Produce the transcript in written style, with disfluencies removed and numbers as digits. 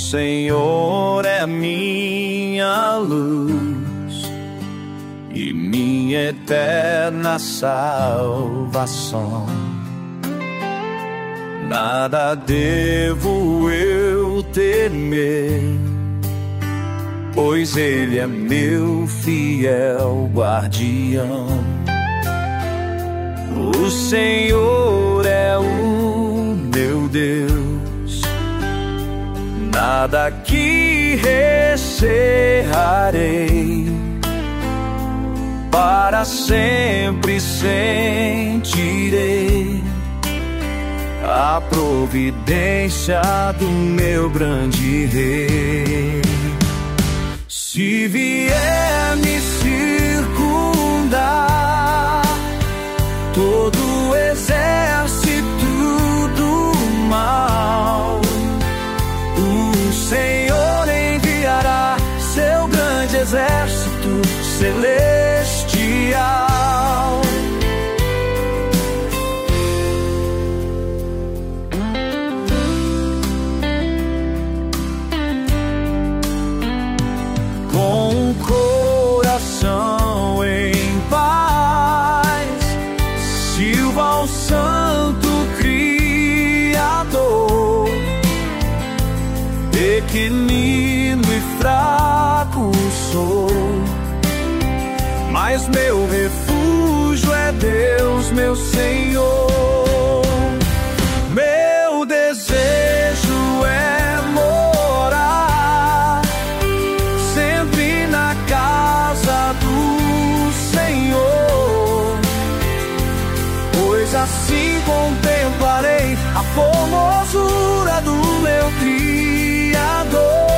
Senhor é minha luz e minha eterna salvação. Nada devo eu temer, pois Ele é meu fiel guardião. O Senhor é o meu Deus, nada que recearei, para sempre sentirei a providência do meu grande Rei. Se vier me circundar todo o exército do mal, o Senhor enviará seu grande exército celestial. Com o coração em paz, sirva ao Santo Criador. Pequenino e fraco sou, mas meu refúgio é Deus, meu Senhor. Meu desejo é morar sempre na casa do Senhor, pois assim contemplarei a formosura do meu Criador.